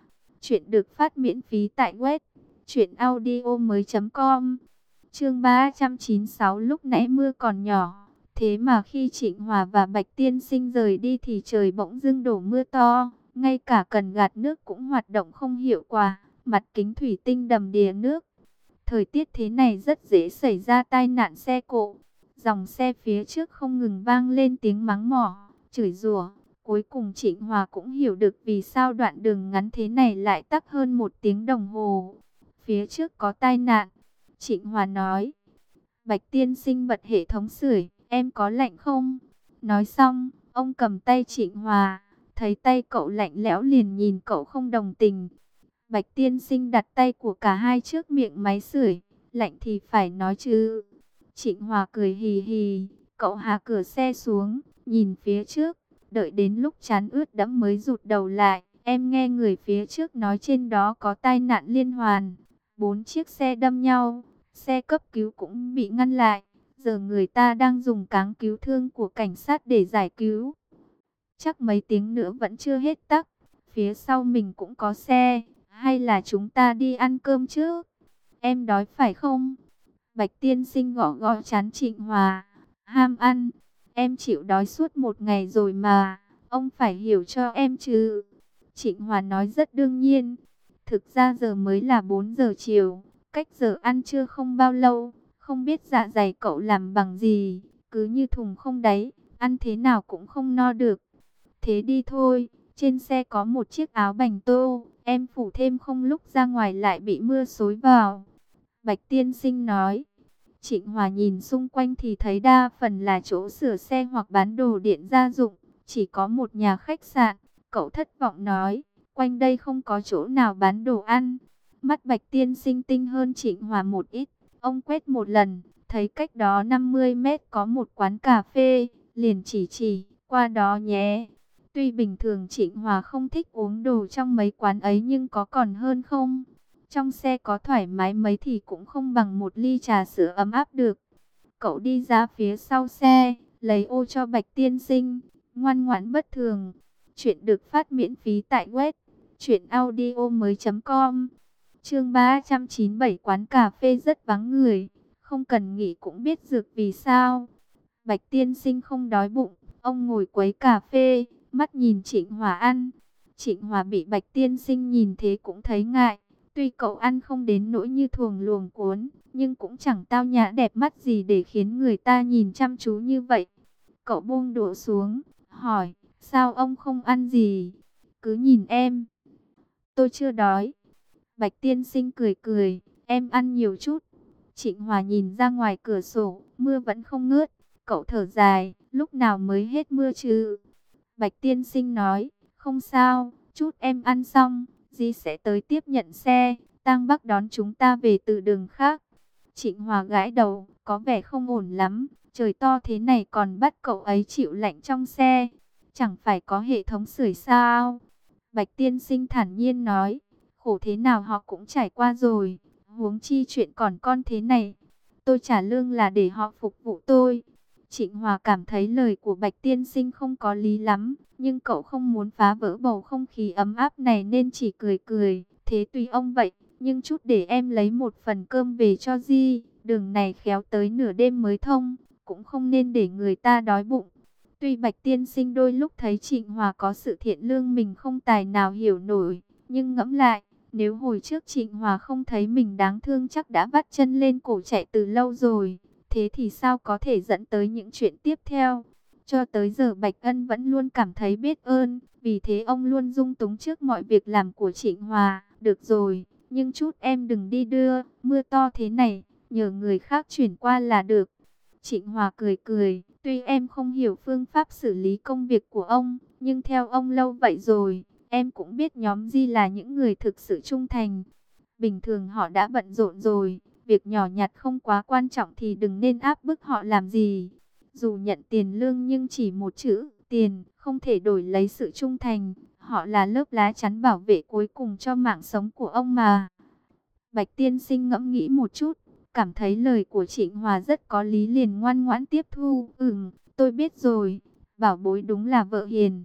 Chuyện được phát miễn phí tại web truyện audio mới chấm com. Chương ba trăm chín mươi sáu, lúc nãy mưa còn nhỏ, thế mà khi Trịnh Hòa và Bạch Tiên Sinh rời đi thì trời bỗng dưng đổ mưa to, ngay cả cần gạt nước cũng hoạt động không hiệu quả, mặt kính thủy tinh đầm đìa nước. Thời tiết thế này rất dễ xảy ra tai nạn xe cộ. Dòng xe phía trước không ngừng vang lên tiếng mắng mỏ, chửi rủa. Cuối cùng Trịnh Hòa cũng hiểu được vì sao đoạn đường ngắn thế này lại tắc hơn một tiếng đồng hồ. Phía trước có tai nạn. Trịnh Hòa nói. Bạch Tiên Sinh bật hệ thống sưởi, em có lạnh không? Nói xong, ông cầm tay Trịnh Hòa, thấy tay cậu lạnh lẽo liền nhìn cậu không đồng tình. Bạch Tiên Sinh đặt tay của cả hai trước miệng máy sưởi, lạnh thì phải nói chứ. Trịnh Hòa cười hì hì, cậu hạ cửa xe xuống, nhìn phía trước, đợi đến lúc chán ướt đẫm mới rụt đầu lại. Em nghe người phía trước nói trên đó có tai nạn liên hoàn, bốn chiếc xe đâm nhau, xe cấp cứu cũng bị ngăn lại. Giờ người ta đang dùng cáng cứu thương của cảnh sát để giải cứu. Chắc mấy tiếng nữa vẫn chưa hết tắc, phía sau mình cũng có xe. Hay là chúng ta đi ăn cơm trước? Em đói phải không? Bạch Tiên Sinh gõ gõ trán Trịnh Hòa. Ham ăn. Em chịu đói suốt một ngày rồi mà. Ông phải hiểu cho em chứ. Trịnh Hòa nói rất đương nhiên. Thực ra giờ mới là bốn giờ chiều. Cách giờ ăn trưa không bao lâu. Không biết dạ dày cậu làm bằng gì. Cứ như thùng không đáy. Ăn thế nào cũng không no được. Thế đi thôi. Trên xe có một chiếc áo bành tô. Em phủ thêm không lúc ra ngoài lại bị mưa xối vào. Bạch Tiên Sinh nói. Trịnh Hòa nhìn xung quanh thì thấy đa phần là chỗ sửa xe hoặc bán đồ điện gia dụng. Chỉ có một nhà khách sạn. Cậu thất vọng nói. Quanh đây không có chỗ nào bán đồ ăn. Mắt Bạch Tiên Sinh tinh hơn Trịnh Hòa một ít. Ông quét một lần. Thấy cách đó năm mươi mét có một quán cà phê. Liền chỉ chỉ. Qua đó nhé. Tuy bình thường Trịnh Hòa không thích uống đồ trong mấy quán ấy nhưng có còn hơn không? Trong xe có thoải mái mấy thì cũng không bằng một ly trà sữa ấm áp được. Cậu đi ra phía sau xe, lấy ô cho Bạch Tiên Sinh, ngoan ngoãn bất thường. Chuyện được phát miễn phí tại web truyện audio mới chấm com. Chương ba trăm chín mươi bảy, quán cà phê rất vắng người, không cần nghĩ cũng biết dược vì sao. Bạch Tiên Sinh không đói bụng, ông ngồi quấy cà phê, mắt nhìn Trịnh Hòa ăn. Trịnh Hòa bị Bạch Tiên Sinh nhìn thế cũng thấy ngại. Tuy cậu ăn không đến nỗi như thuồng luồng cuốn, nhưng cũng chẳng tao nhã đẹp mắt gì để khiến người ta nhìn chăm chú như vậy. Cậu buông đũa xuống, hỏi, sao ông không ăn gì? Cứ nhìn em. Tôi chưa đói. Bạch Tiên Sinh cười cười, em ăn nhiều chút. Trịnh Hòa nhìn ra ngoài cửa sổ, mưa vẫn không ngớt. Cậu thở dài, lúc nào mới hết mưa chứ? Bạch Tiên Sinh nói, không sao, chút em ăn xong, dì sẽ tới tiếp nhận xe, Tang Bắc đón chúng ta về từ đường khác. Trịnh Hòa gãi đầu, có vẻ không ổn lắm, trời to thế này còn bắt cậu ấy chịu lạnh trong xe, chẳng phải có hệ thống sưởi sao? Bạch Tiên Sinh thản nhiên nói, khổ thế nào họ cũng trải qua rồi, huống chi chuyện còn con thế này, tôi trả lương là để họ phục vụ tôi. Trịnh Hòa cảm thấy lời của Bạch Tiên Sinh không có lý lắm, nhưng cậu không muốn phá vỡ bầu không khí ấm áp này nên chỉ cười cười. Thế tùy ông vậy, nhưng chút để em lấy một phần cơm về cho Di. Đường này khéo tới nửa đêm mới thông, cũng không nên để người ta đói bụng. Tuy Bạch Tiên Sinh đôi lúc thấy Trịnh Hòa có sự thiện lương mình không tài nào hiểu nổi, nhưng ngẫm lại, nếu hồi trước Trịnh Hòa không thấy mình đáng thương chắc đã vắt chân lên cổ chạy từ lâu rồi. Thế thì sao có thể dẫn tới những chuyện tiếp theo? Cho tới giờ Bạch Ân vẫn luôn cảm thấy biết ơn, vì thế ông luôn dung túng trước mọi việc làm của Trịnh Hòa. Được rồi, nhưng chút em đừng đi đưa, mưa to thế này, nhờ người khác chuyển qua là được. Trịnh Hòa cười cười, tuy em không hiểu phương pháp xử lý công việc của ông, nhưng theo ông lâu vậy rồi, em cũng biết nhóm Di là những người thực sự trung thành. Bình thường họ đã bận rộn rồi. Việc nhỏ nhặt không quá quan trọng thì đừng nên áp bức họ làm gì. Dù nhận tiền lương nhưng chỉ một chữ, tiền, không thể đổi lấy sự trung thành. Họ là lớp lá chắn bảo vệ cuối cùng cho mạng sống của ông mà. Bạch Tiên Sinh ngẫm nghĩ một chút, cảm thấy lời của Trịnh Hòa rất có lý liền ngoan ngoãn tiếp thu. Ừm, tôi biết rồi, bảo bối đúng là vợ hiền.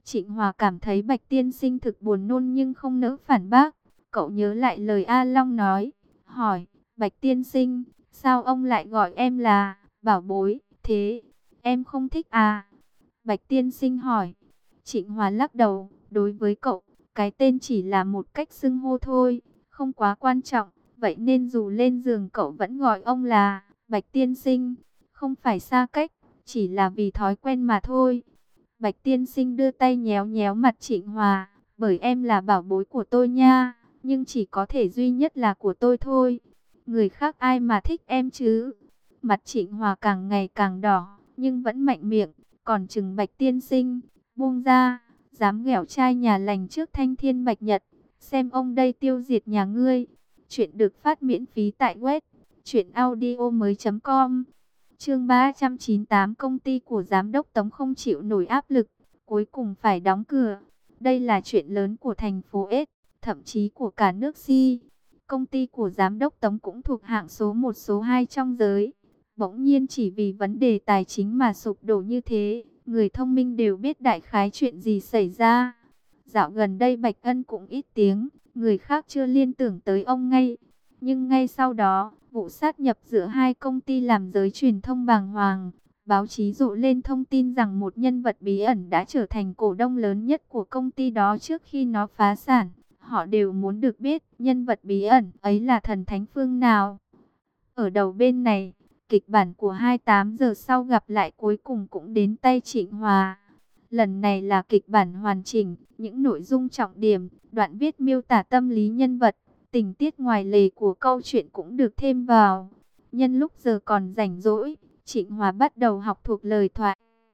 Trịnh Hòa cảm thấy Bạch tiên sinh thực buồn nôn nhưng không nỡ phản bác. Cậu nhớ lại lời A Long nói, hỏi, Bạch tiên sinh, sao ông lại gọi em là bảo bối, thế em không thích à? Bạch tiên sinh hỏi. Trịnh Hòa lắc đầu, đối với cậu, cái tên chỉ là một cách xưng hô thôi, không quá quan trọng. Vậy nên dù lên giường cậu vẫn gọi ông là Bạch tiên sinh, không phải xa cách, chỉ là vì thói quen mà thôi. Bạch tiên sinh đưa tay nhéo nhéo mặt Trịnh Hòa, bởi em là bảo bối của tôi nha, nhưng chỉ có thể duy nhất là của tôi thôi. Người khác ai mà thích em chứ? Mặt Trịnh Hòa càng ngày càng đỏ, nhưng vẫn mạnh miệng, còn chừng Bạch tiên sinh, buông ra, dám ghẹo trai nhà lành trước thanh thiên bạch nhật, xem ông đây tiêu diệt nhà ngươi. Chuyện được phát miễn phí tại web truyện audio mới chấm com. Chương ba trăm chín mươi tám, công ty của giám đốc Tống không chịu nổi áp lực, cuối cùng phải đóng cửa. Đây là chuyện lớn của thành phố S, thậm chí của cả nước Si. Công ty của giám đốc Tống cũng thuộc hạng số một số hai trong giới. Bỗng nhiên chỉ vì vấn đề tài chính mà sụp đổ như thế, người thông minh đều biết đại khái chuyện gì xảy ra. Dạo gần đây Bạch Ân cũng ít tiếng, người khác chưa liên tưởng tới ông ngay. Nhưng ngay sau đó, vụ sát nhập giữa hai công ty làm giới truyền thông bàng hoàng. Báo chí rộ lên thông tin rằng một nhân vật bí ẩn đã trở thành cổ đông lớn nhất của công ty đó trước khi nó phá sản. Họ đều muốn được biết nhân vật bí ẩn ấy là thần thánh phương nào. Ở đầu bên này, kịch bản của hai mươi tám giờ sau gặp lại cuối cùng cũng đến tay Trịnh Hòa. Lần này là kịch bản hoàn chỉnh, những nội dung trọng điểm, đoạn viết miêu tả tâm lý nhân vật, tình tiết ngoài lề của câu chuyện cũng được thêm vào. Nhân lúc giờ còn rảnh rỗi, Trịnh Hòa bắt đầu học thuộc lời thoại,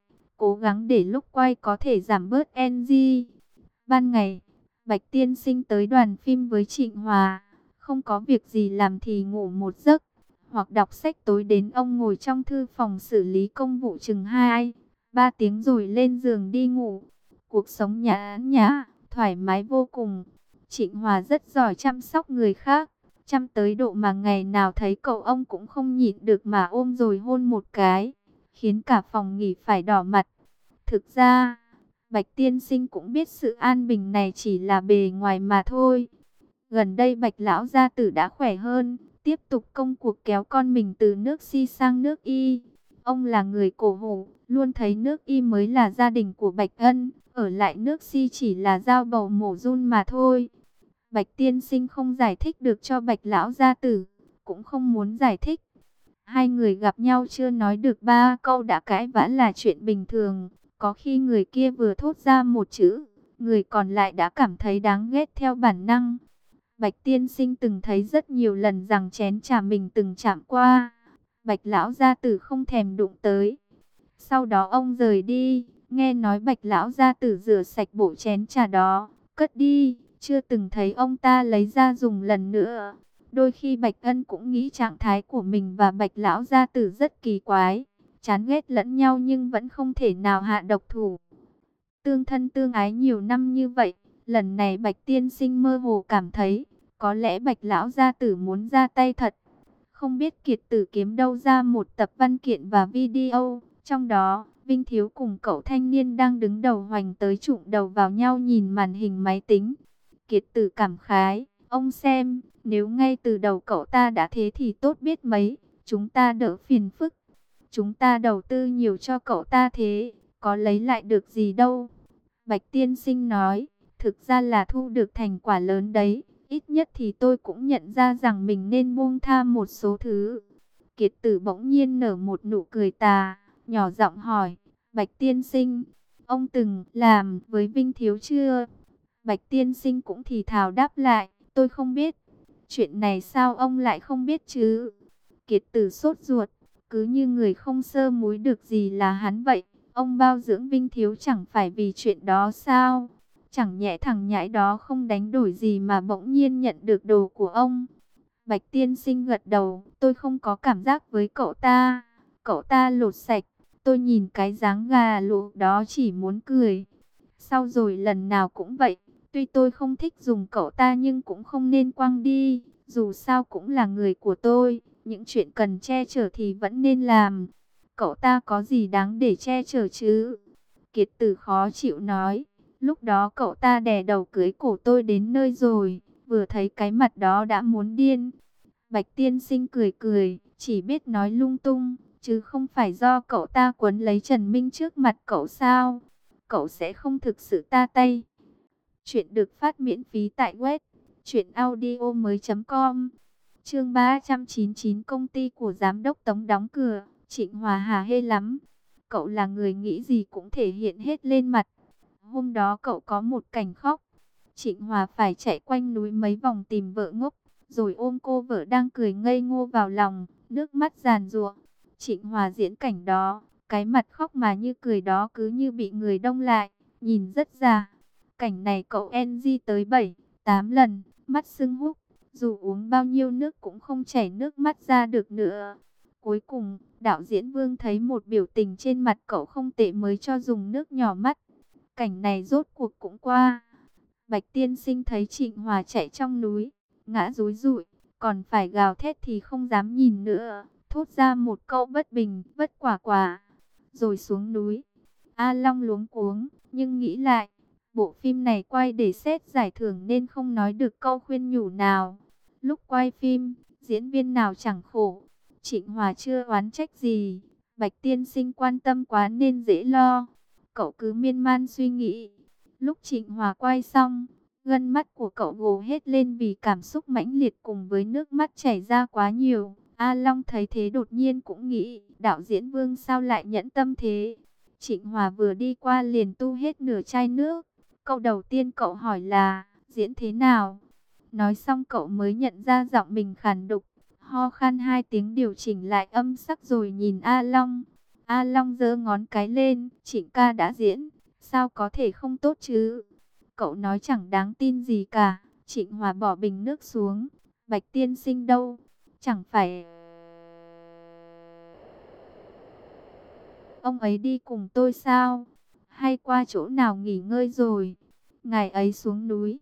cố gắng để lúc quay có thể giảm bớt en giê. Ban ngày, Bạch tiên sinh tới đoàn phim với Trịnh Hòa, không có việc gì làm thì ngủ một giấc, hoặc đọc sách. Tối đến ông ngồi trong thư phòng xử lý công vụ chừng hai ba tiếng rồi lên giường đi ngủ. Cuộc sống nhã nhã, thoải mái vô cùng. Trịnh Hòa rất giỏi chăm sóc người khác, chăm tới độ mà ngày nào thấy cậu ông cũng không nhịn được mà ôm rồi hôn một cái, khiến cả phòng nghỉ phải đỏ mặt. Thực ra, Bạch tiên sinh cũng biết sự an bình này chỉ là bề ngoài mà thôi. Gần đây Bạch lão gia tử đã khỏe hơn, tiếp tục công cuộc kéo con mình từ nước Si sang nước Y. Ông là người cổ hủ, luôn thấy nước Y mới là gia đình của Bạch Ân, ở lại nước Si chỉ là dao bầu mổ giun mà thôi. Bạch tiên sinh không giải thích được cho Bạch lão gia tử, cũng không muốn giải thích. Hai người gặp nhau chưa nói được ba câu đã cãi vã là chuyện bình thường. Có khi người kia vừa thốt ra một chữ, người còn lại đã cảm thấy đáng ghét theo bản năng. Bạch tiên sinh từng thấy rất nhiều lần rằng chén trà mình từng chạm qua, Bạch lão gia tử không thèm đụng tới. Sau đó ông rời đi, nghe nói Bạch lão gia tử rửa sạch bộ chén trà đó, cất đi, chưa từng thấy ông ta lấy ra dùng lần nữa. Đôi khi Bạch Ân cũng nghĩ trạng thái của mình và Bạch lão gia tử rất kỳ quái, chán ghét lẫn nhau nhưng vẫn không thể nào hạ độc thủ. Tương thân tương ái nhiều năm như vậy, lần này Bạch tiên sinh mơ hồ cảm thấy, có lẽ Bạch lão gia tử muốn ra tay thật. Không biết Kiệt Tử kiếm đâu ra một tập văn kiện và video, trong đó, Vinh Thiếu cùng cậu thanh niên đang đứng đầu hoành tới trụng đầu vào nhau nhìn màn hình máy tính. Kiệt Tử cảm khái, ông xem, nếu ngay từ đầu cậu ta đã thế thì tốt biết mấy, chúng ta đỡ phiền phức. Chúng ta đầu tư nhiều cho cậu ta thế, có lấy lại được gì đâu. Bạch tiên sinh nói, thực ra là thu được thành quả lớn đấy. Ít nhất thì tôi cũng nhận ra rằng mình nên buông tha một số thứ. Kiệt Tử bỗng nhiên nở một nụ cười tà, nhỏ giọng hỏi, Bạch tiên sinh, ông từng làm với Vinh Thiếu chưa? Bạch tiên sinh cũng thì thào đáp lại, tôi không biết. Chuyện này sao ông lại không biết chứ? Kiệt Tử sốt ruột, cứ như người không sơ múi được gì là hắn vậy. Ông bao dưỡng Vinh Thiếu chẳng phải vì chuyện đó sao? Chẳng nhẽ thằng nhãi đó không đánh đổi gì mà bỗng nhiên nhận được đồ của ông. Bạch tiên sinh gật đầu, tôi không có cảm giác với cậu ta. Cậu ta lột sạch, tôi nhìn cái dáng gà lụ đó chỉ muốn cười. Sau rồi lần nào cũng vậy, tuy tôi không thích dùng cậu ta nhưng cũng không nên quăng đi. Dù sao cũng là người của tôi, những chuyện cần che chở thì vẫn nên làm. Cậu ta có gì đáng để che chở chứ? Kiệt Tử khó chịu nói. Lúc đó cậu ta đè đầu cưới cổ tôi đến nơi rồi, vừa thấy cái mặt đó đã muốn điên. Bạch tiên sinh cười cười, chỉ biết nói lung tung, chứ không phải do cậu ta quấn lấy Trần Minh trước mặt cậu sao? Cậu sẽ không thực sự ta tay. Chuyện được phát miễn phí tại web truyện audio mới chấm com. Chương ba trăm chín mươi chín, công ty của giám đốc Tống đóng cửa. Trịnh Hòa hả hê lắm. Cậu là người nghĩ gì cũng thể hiện hết lên mặt. Hôm đó cậu có một cảnh khóc. Trịnh Hòa phải chạy quanh núi mấy vòng tìm vợ ngốc, rồi ôm cô vợ đang cười ngây ngô vào lòng, nước mắt giàn giụa. Trịnh Hòa diễn cảnh đó, cái mặt khóc mà như cười đó cứ như bị người đông lại, nhìn rất già. Cảnh này cậu en giê tới bảy, tám lần, mắt sưng húp, dù uống bao nhiêu nước cũng không chảy nước mắt ra được nữa. Cuối cùng, đạo diễn Vương thấy một biểu tình trên mặt cậu không tệ mới cho dùng nước nhỏ mắt. Cảnh này rốt cuộc cũng qua. Bạch tiên sinh thấy Trịnh Hòa chạy trong núi, ngã rúi rụi, còn phải gào thét thì không dám nhìn nữa, thốt ra một câu bất bình, bất quả quả, rồi xuống núi. A Long luống cuống, nhưng nghĩ lại, bộ phim này quay để xét giải thưởng nên không nói được câu khuyên nhủ nào. Lúc quay phim, diễn viên nào chẳng khổ. Trịnh Hòa chưa oán trách gì, Bạch tiên sinh quan tâm quá nên dễ lo. Cậu cứ miên man suy nghĩ. Lúc Trịnh Hòa quay xong, gân mắt của cậu gồ hết lên vì cảm xúc mãnh liệt cùng với nước mắt chảy ra quá nhiều. A Long thấy thế đột nhiên cũng nghĩ, đạo diễn Vương sao lại nhẫn tâm thế. Trịnh Hòa vừa đi qua liền tu hết nửa chai nước. Câu đầu tiên cậu hỏi là, diễn thế nào? Nói xong cậu mới nhận ra giọng mình khàn đục, ho khan hai tiếng điều chỉnh lại âm sắc rồi nhìn A Long. A Long giơ ngón cái lên, Trịnh ca đã diễn, sao có thể không tốt chứ? Cậu nói chẳng đáng tin gì cả. Trịnh Hòa bỏ bình nước xuống. Bạch tiên sinh đâu? Chẳng phải ông ấy đi cùng tôi sao? Hay qua chỗ nào nghỉ ngơi rồi? Ngày ấy xuống núi.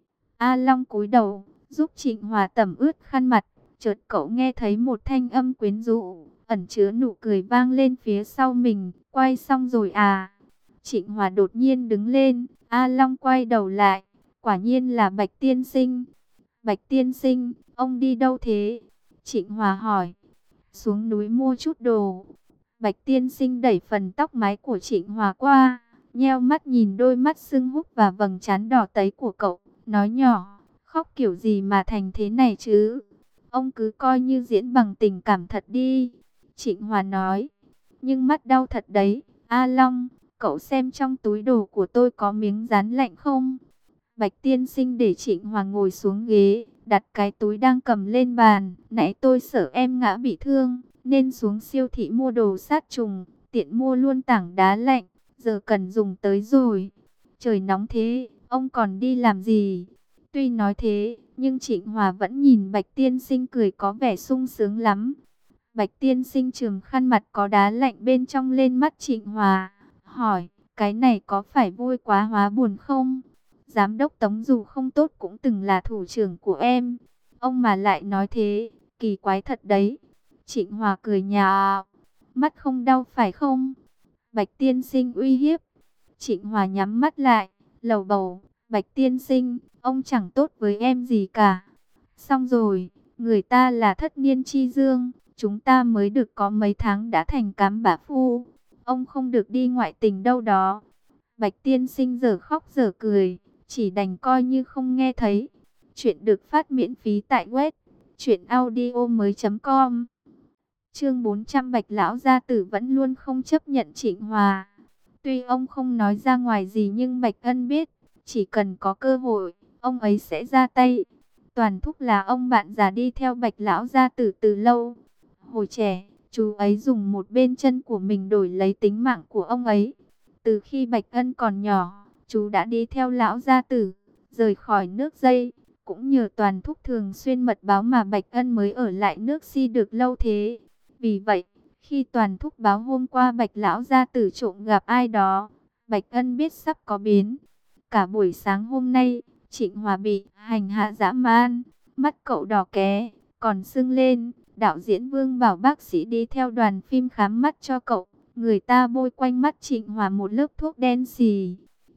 A Long cúi đầu, giúp Trịnh Hòa tẩm ướt khăn mặt. Chợt cậu nghe thấy một thanh âm quyến rũ, ẩn chứa nụ cười vang lên phía sau mình. Quay xong rồi à? Trịnh Hòa đột nhiên đứng lên. A Long quay đầu lại, quả nhiên là Bạch tiên sinh. Bạch tiên sinh, ông đi đâu thế? Trịnh Hòa hỏi. Xuống núi mua chút đồ. Bạch tiên sinh đẩy phần tóc mái của Trịnh Hòa qua, nheo mắt nhìn đôi mắt sưng húp và vầng trán đỏ tấy của cậu, nói nhỏ, khóc kiểu gì mà thành thế này chứ? Ông cứ coi như diễn bằng tình cảm thật đi. Trịnh Hòa nói, nhưng mắt đau thật đấy. A Long, cậu xem trong túi đồ của tôi có miếng dán lạnh không? Bạch tiên sinh để Trịnh Hòa ngồi xuống ghế, đặt cái túi đang cầm lên bàn. Nãy tôi sợ em ngã bị thương, nên xuống siêu thị mua đồ sát trùng, tiện mua luôn tảng đá lạnh, giờ cần dùng tới rồi. Trời nóng thế, ông còn đi làm gì? Tuy nói thế, nhưng Trịnh Hòa vẫn nhìn Bạch tiên sinh cười có vẻ sung sướng lắm. Bạch tiên sinh trùm khăn mặt có đá lạnh bên trong lên mắt Trịnh Hòa, hỏi, cái này có phải vui quá hóa buồn không? Giám đốc Tống dù không tốt cũng từng là thủ trưởng của em. Ông mà lại nói thế, kỳ quái thật đấy. Trịnh Hòa cười nhạo, mắt không đau phải không? Bạch tiên sinh uy hiếp. Trịnh Hòa nhắm mắt lại, lầu bầu, Bạch tiên sinh, ông chẳng tốt với em gì cả. Xong rồi, người ta là thất niên chi dương, chúng ta mới được có mấy tháng đã thành cám bả phu. Ông không được đi ngoại tình đâu đó. Bạch tiên sinh giờ khóc giờ cười, chỉ đành coi như không nghe thấy. Chuyện được phát miễn phí tại web truyện audio mới chấm com. Chương bốn trăm, Bạch lão gia tử vẫn luôn không chấp nhận Trịnh Hòa. Tuy ông không nói ra ngoài gì nhưng Bạch Ân biết, chỉ cần có cơ hội, ông ấy sẽ ra tay. Toàn Thúc là ông bạn già đi theo Bạch lão gia tử từ lâu. Hồi trẻ, chú ấy dùng một bên chân của mình đổi lấy tính mạng của ông ấy. Từ khi Bạch Ân còn nhỏ, chú đã đi theo lão gia tử, rời khỏi nước Dây. Cũng nhờ Toàn Thúc thường xuyên mật báo mà Bạch Ân mới ở lại nước Si được lâu thế. Vì vậy, khi Toàn Thúc báo hôm qua Bạch lão gia tử trộm gặp ai đó, Bạch Ân biết sắp có biến. Cả buổi sáng hôm nay, Trịnh Hòa bị hành hạ dã man, mắt cậu đỏ ké, còn sưng lên. Đạo diễn Vương bảo bác sĩ đi theo đoàn phim khám mắt cho cậu. Người ta bôi quanh mắt Trịnh Hòa một lớp thuốc đen xì.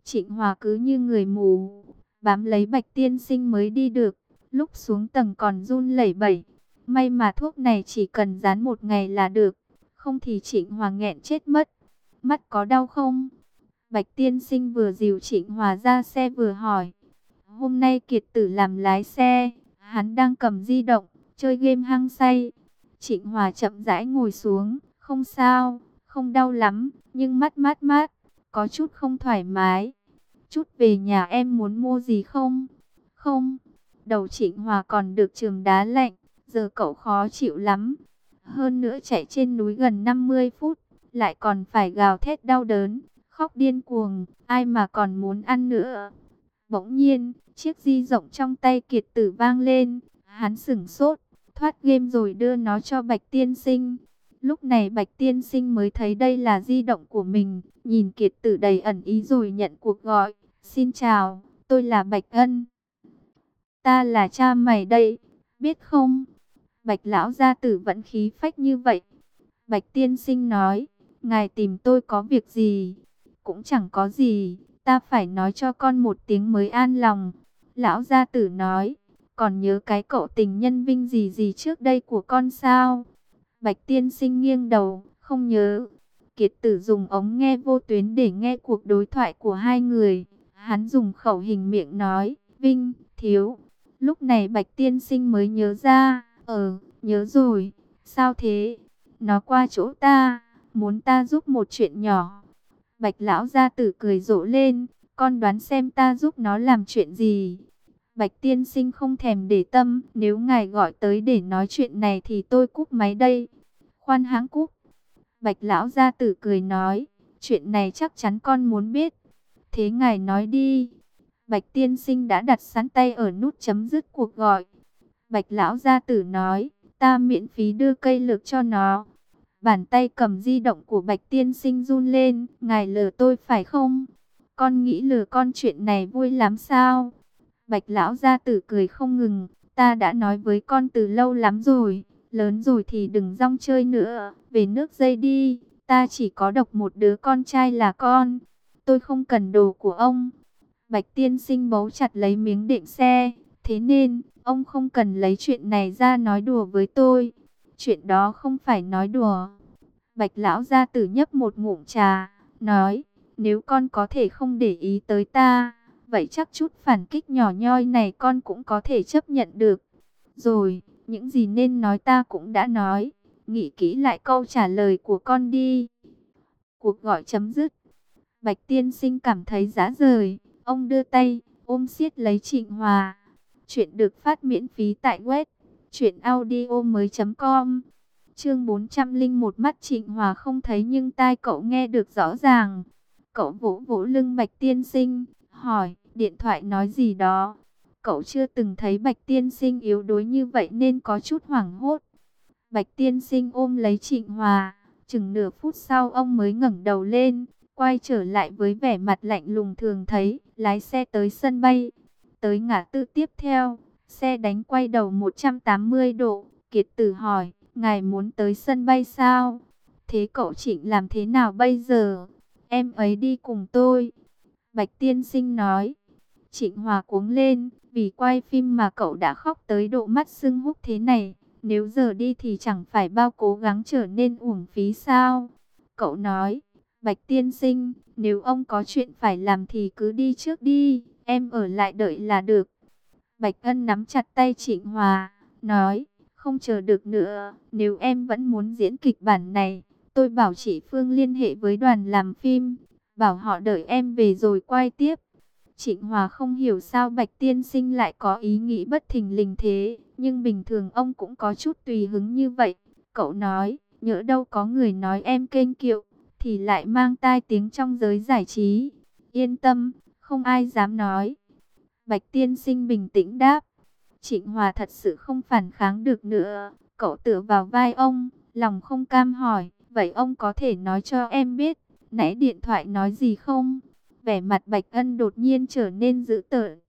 Trịnh Hòa cứ như người mù, bám lấy Bạch Tiên Sinh mới đi được, lúc xuống tầng còn run lẩy bẩy. May mà thuốc này chỉ cần dán một ngày là được, không thì Trịnh Hòa nghẹn chết mất. Mắt có đau không? Bạch Tiên Sinh vừa dìu Trịnh Hòa ra xe vừa hỏi. Hôm nay Kiệt Tử làm lái xe, hắn đang cầm di động, chơi game hăng say. Trịnh Hòa chậm rãi ngồi xuống, không sao, không đau lắm, nhưng mắt mát mát, có chút không thoải mái. Chút về nhà em muốn mua gì không? Không, đầu Trịnh Hòa còn được chườm đá lạnh, giờ cậu khó chịu lắm. Hơn nữa chạy trên núi gần năm mươi phút, lại còn phải gào thét đau đớn, khóc điên cuồng, ai mà còn muốn ăn nữa. Bỗng nhiên, chiếc di động trong tay Kiệt Tử vang lên, hắn sửng sốt, thoát game rồi đưa nó cho Bạch Tiên Sinh. Lúc này Bạch Tiên Sinh mới thấy đây là di động của mình, nhìn Kiệt Tử đầy ẩn ý rồi nhận cuộc gọi. Xin chào, tôi là Bạch Ân. Ta là cha mày đây, biết không? Bạch lão gia tử vẫn khí phách như vậy. Bạch Tiên Sinh nói, ngài tìm tôi có việc gì? Cũng chẳng có gì, ta phải nói cho con một tiếng mới an lòng. Lão gia tử nói, còn nhớ cái cậu tình nhân Vinh gì gì trước đây của con sao? Bạch Tiên Sinh nghiêng đầu, không nhớ. Kiệt Tử dùng ống nghe vô tuyến để nghe cuộc đối thoại của hai người. Hắn dùng khẩu hình miệng nói, Vinh, thiếu. Lúc này Bạch Tiên Sinh mới nhớ ra, ờ, nhớ rồi, sao thế? Nó qua chỗ ta, muốn ta giúp một chuyện nhỏ. Bạch lão gia tử cười rộ lên, con đoán xem ta giúp nó làm chuyện gì. Bạch Tiên Sinh không thèm để tâm, nếu ngài gọi tới để nói chuyện này thì tôi cúp máy đây. Khoan hãng cúp. Bạch lão gia tử cười nói, chuyện này chắc chắn con muốn biết. Thế ngài nói đi. Bạch Tiên Sinh đã đặt sẵn tay ở nút chấm dứt cuộc gọi. Bạch lão gia tử nói, ta miễn phí đưa cây lược cho nó. Bàn tay cầm di động của Bạch Tiên Sinh run lên, ngài lừa tôi phải không? Con nghĩ lừa con chuyện này vui lắm sao? Bạch lão gia tử cười không ngừng, ta đã nói với con từ lâu lắm rồi, lớn rồi thì đừng rong chơi nữa, về nước dây đi, ta chỉ có độc một đứa con trai là con, tôi không cần đồ của ông. Bạch Tiên Sinh bấu chặt lấy miếng đệm xe, thế nên, ông không cần lấy chuyện này ra nói đùa với tôi, chuyện đó không phải nói đùa. Bạch lão gia tử nhấp một ngụm trà, nói, nếu con có thể không để ý tới ta, vậy chắc chút phản kích nhỏ nhoi này con cũng có thể chấp nhận được. Rồi, những gì nên nói ta cũng đã nói, nghĩ kỹ lại câu trả lời của con đi. Cuộc gọi chấm dứt. Bạch Tiên Sinh cảm thấy rã rời, ông đưa tay, ôm siết lấy Trịnh Hòa. Chuyện được phát miễn phí tại web truyện audio mới chấm com. Chương bốn trăm lẻ một mắt Trịnh Hòa không thấy nhưng tai cậu nghe được rõ ràng. Cậu vỗ vỗ lưng Bạch Tiên Sinh, hỏi, điện thoại nói gì đó. Cậu chưa từng thấy Bạch Tiên Sinh yếu đuối như vậy nên có chút hoảng hốt. Bạch Tiên Sinh ôm lấy Trịnh Hòa, chừng nửa phút sau ông mới ngẩng đầu lên, quay trở lại với vẻ mặt lạnh lùng thường thấy, lái xe tới sân bay. Tới ngã tư tiếp theo, xe đánh quay đầu một trăm tám mươi độ, Kiệt Tử hỏi, ngài muốn tới sân bay sao? Thế cậu Trịnh làm thế nào bây giờ? Em ấy đi cùng tôi. Bạch Tiên Sinh nói. Trịnh Hòa cuống lên, vì quay phim mà cậu đã khóc tới độ mắt sưng húp thế này. Nếu giờ đi thì chẳng phải bao cố gắng trở nên uổng phí sao? Cậu nói, Bạch Tiên Sinh, nếu ông có chuyện phải làm thì cứ đi trước đi, em ở lại đợi là được. Bạch Ân nắm chặt tay Trịnh Hòa, nói, không chờ được nữa, nếu em vẫn muốn diễn kịch bản này, tôi bảo chị Phương liên hệ với đoàn làm phim, bảo họ đợi em về rồi quay tiếp. Trịnh Hòa không hiểu sao Bạch Tiên Sinh lại có ý nghĩ bất thình lình thế, nhưng bình thường ông cũng có chút tùy hứng như vậy. Cậu nói, nhỡ đâu có người nói em kênh kiệu, thì lại mang tai tiếng trong giới giải trí. Yên tâm, không ai dám nói. Bạch Tiên Sinh bình tĩnh đáp. Trịnh Hòa thật sự không phản kháng được nữa. Cậu tựa vào vai ông, lòng không cam hỏi, vậy ông có thể nói cho em biết, nãy điện thoại nói gì không? Vẻ mặt Bạch Ân đột nhiên trở nên dữ tợn.